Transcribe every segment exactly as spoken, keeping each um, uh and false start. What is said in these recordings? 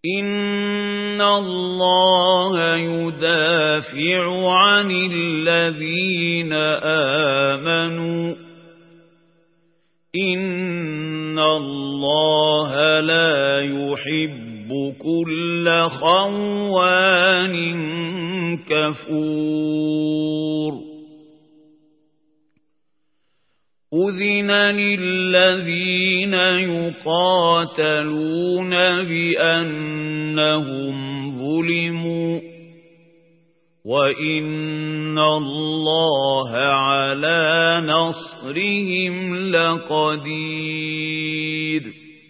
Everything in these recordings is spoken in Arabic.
إن الله يدافع عن الذين آمنوا إن الله لا يحب كل خوان كفور أذن للذين يقاتلون بأنهم ظلموا وإن الله على نصرهم لقدير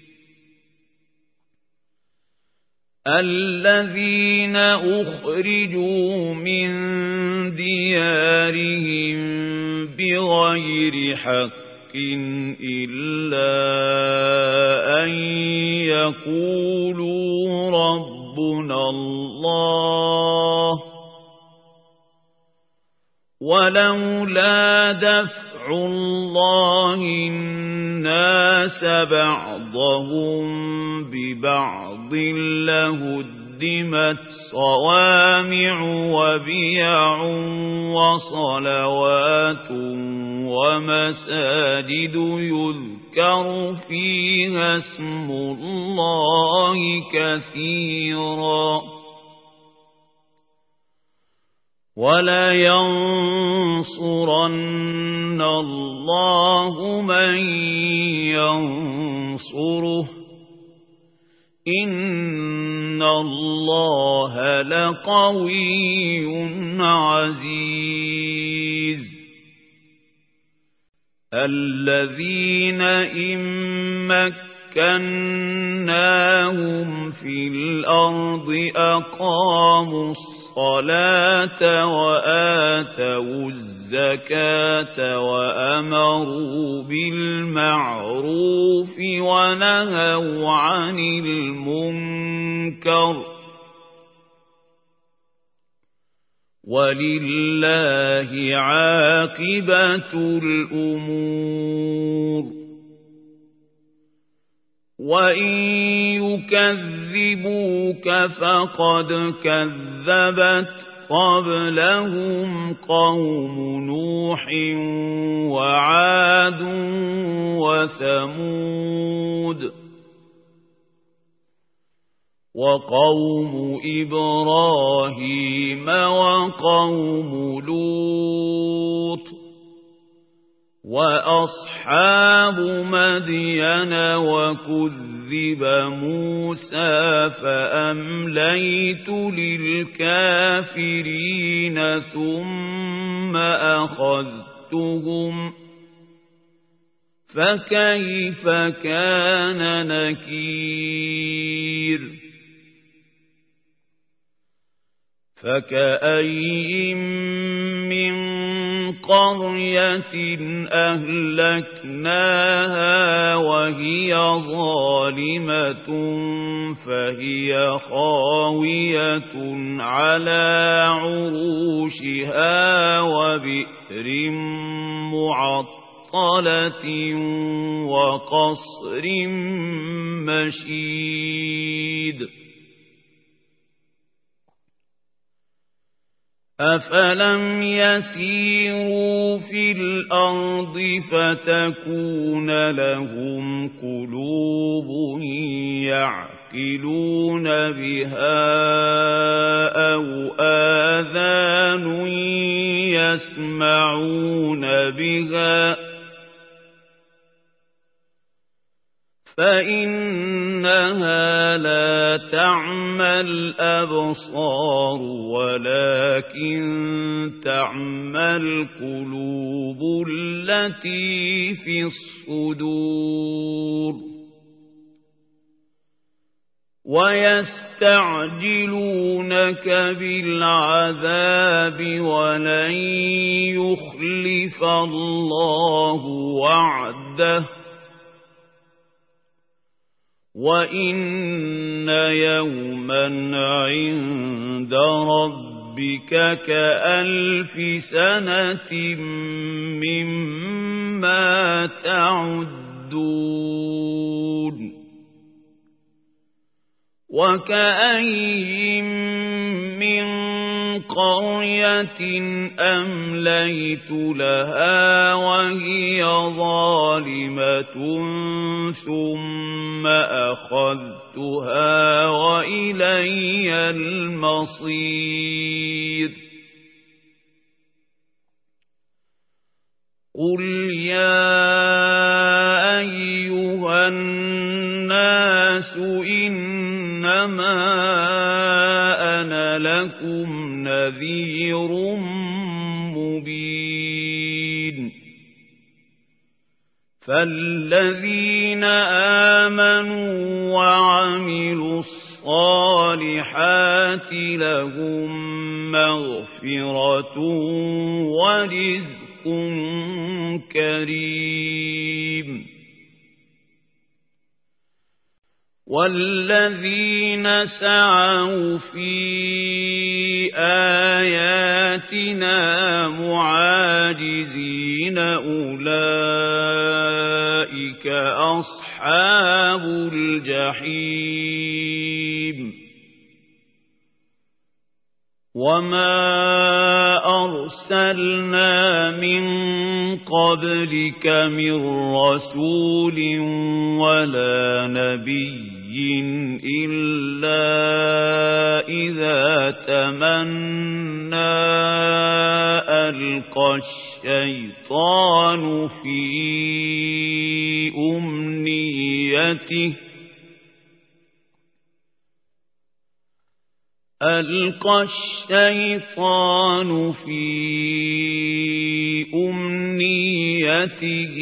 الذين أخرجوا من ديارهم بغير حق إلا أن يقولوا ربنا الله ولولا دفع الله الناس بعضهم ببعض لهدمت صوامع وبيع وصلوات ومساجد يذكر فيها اسم الله كثيرا وَلَيَنصُرَنَّ اللَّهُ مَن يَنصُرُهُ إِنَّ اللَّهَ لَقَوِيٌّ عَزِيزٌ الَّذِينَ إِن مَّكَّنَّاهُمْ فِي الْأَرْضِ أَقَامُوا الصلاة وآتوا الزكاة وأمروا بالمعروف ونهوا عن المنكر ولله عاقبة الأمور وَإِن يُكَذِّبُوكَ فَقَدْ كَذَّبَتْ قَبْلَهُمْ قَوْمُ نُوحٍ وَعَادٌ وَثَمُودُ وَقَوْمُ إِبْرَاهِيمَ وَقَوْمُ لُوطٍ وَأَصْحَابُ مَدْيَنَ وَكُذِّبَ مُوسَى فَأَمْلَيْتُ لِلْكَافِرِينَ ثُمَّ أَخَذْتُهُمْ فَكَيْفَ كَانَ نَكِيرِ فَكَأَيِّن مِّن قَرْيَةٍ أَهْلَكْنَاهَا وَهِيَ ظَالِمَةٌ فَهِيَ خَاوِيَةٌ عَلَى عُرُوشِهَا وَبِئْرٍ مُّعَطَّلَةٍ وَقَصْرٍ مَّشِيدٍ أَفَلَمْ يَسِيرُوا فِي الْأَرْضِ فَتَكُونَ لَهُمْ قُلُوبٌ يَعْقِلُونَ بِهَا أَوْ آذَانٌ يَسْمَعُونَ بِهَا فَإِنَّهَا لَا تَعْمَى الْأَبْصَارُ وَلَكِن تَعْمَى الْقُلُوبُ الَّتِي فِي الصُّدُورِ وَيَسْتَعْجِلُونَكَ بِالْعَذَابِ وَلَن يُخْلِفَ اللَّهُ وَعْدَهُ وَإِنَّ يَوْمًا عِندَ رَبِّكَ كَأَلْفِ سَنَةٍ مِّمَّا تَعُدُّونَ وكأين من قرية أمليت لها وهي ظالمة ثم أخذتها وإلي المصير قل يا أيها الناس إنما أنا لكم نذير مبين فالذين آمنوا وعملوا الصالحات لهم مغفرة ورزق كريم والذين سعوا في آياتنا معاجزين أولئك أصحاب الجحيم وما أرسلنا من قبلك من رسول ولا نبي إلا إذا تمنى ألقى الشيطان في أمنيته ألقى الشيطان في أمنيته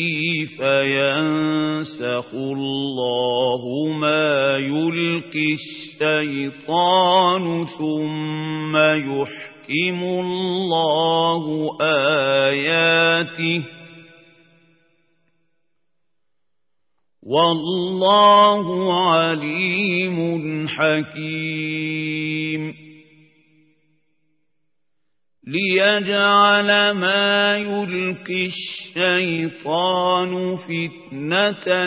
فينسخ الله ما يلقي الشيطان ثم يحكم الله آياته والله عليم حكيم ليجعل ما يلقي الشيطان فتنة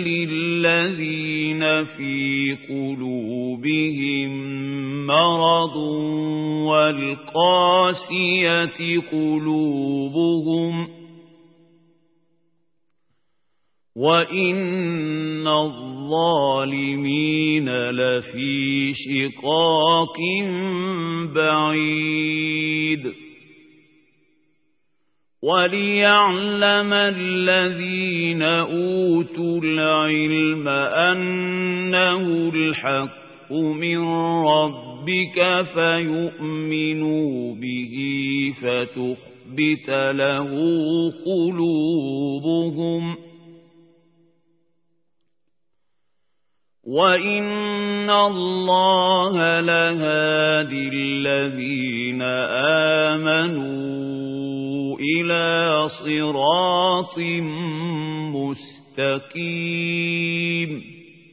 للذين في قلوبهم مرض والقاسية قلوبهم وإن الظالمين لفي شقاق بعيد وليعلم الذين أوتوا العلم أنه الحق من ربك فيؤمنوا به فتخبت له قلوبهم وَإِنَّ اللَّهَ لَهَادِي الَّذِينَ آمَنُوا إِلَى صِرَاطٍ مُسْتَقِيمٍ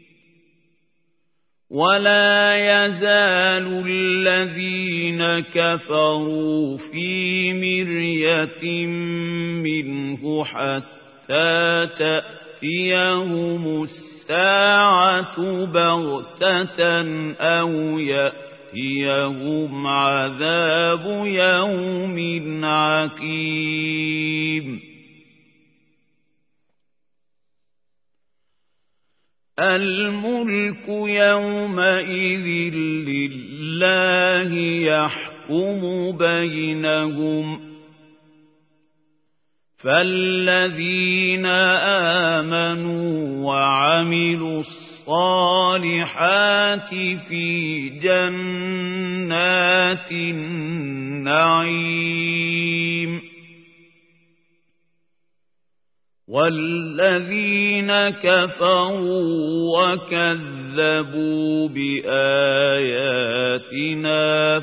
وَلَا يَزَالُ الَّذِينَ كَفَرُوا فِي مِرْيَةٍ مِّنْهُ حَتَّى تَأْتِيَهُمُ الساعة بغتة أو يأتيهم عذاب يوم عقيم الملك يومئذ لله يحكم بينهم فالذين آمنوا وعملوا الصالحات في جنات النعيم والذين كفروا وكذبوا بآياتنا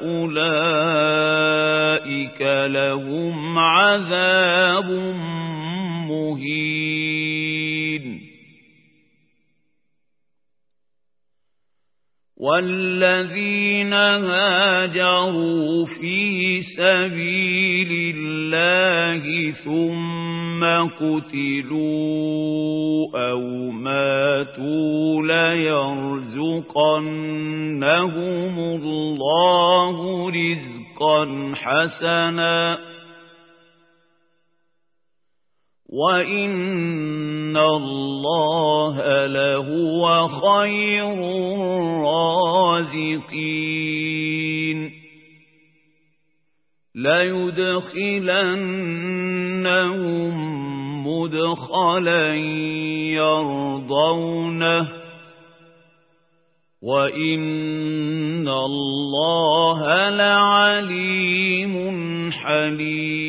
فأولئك لهم عذاب مهين والذين هاجروا في سبيل الله ثم قتلوا أو ماتوا ليرزقنهم الله رزقا حسنا وَإِنَّ اللَّهَ لَهُوَ خَيْرُ الرَّازِقِينَ لَيُدْخِلَنَّهُم مُّدْخَلًا يَرْضَوْنَهُ وَإِنَّ اللَّهَ لَعَلِيمٌ حَلِيمٌ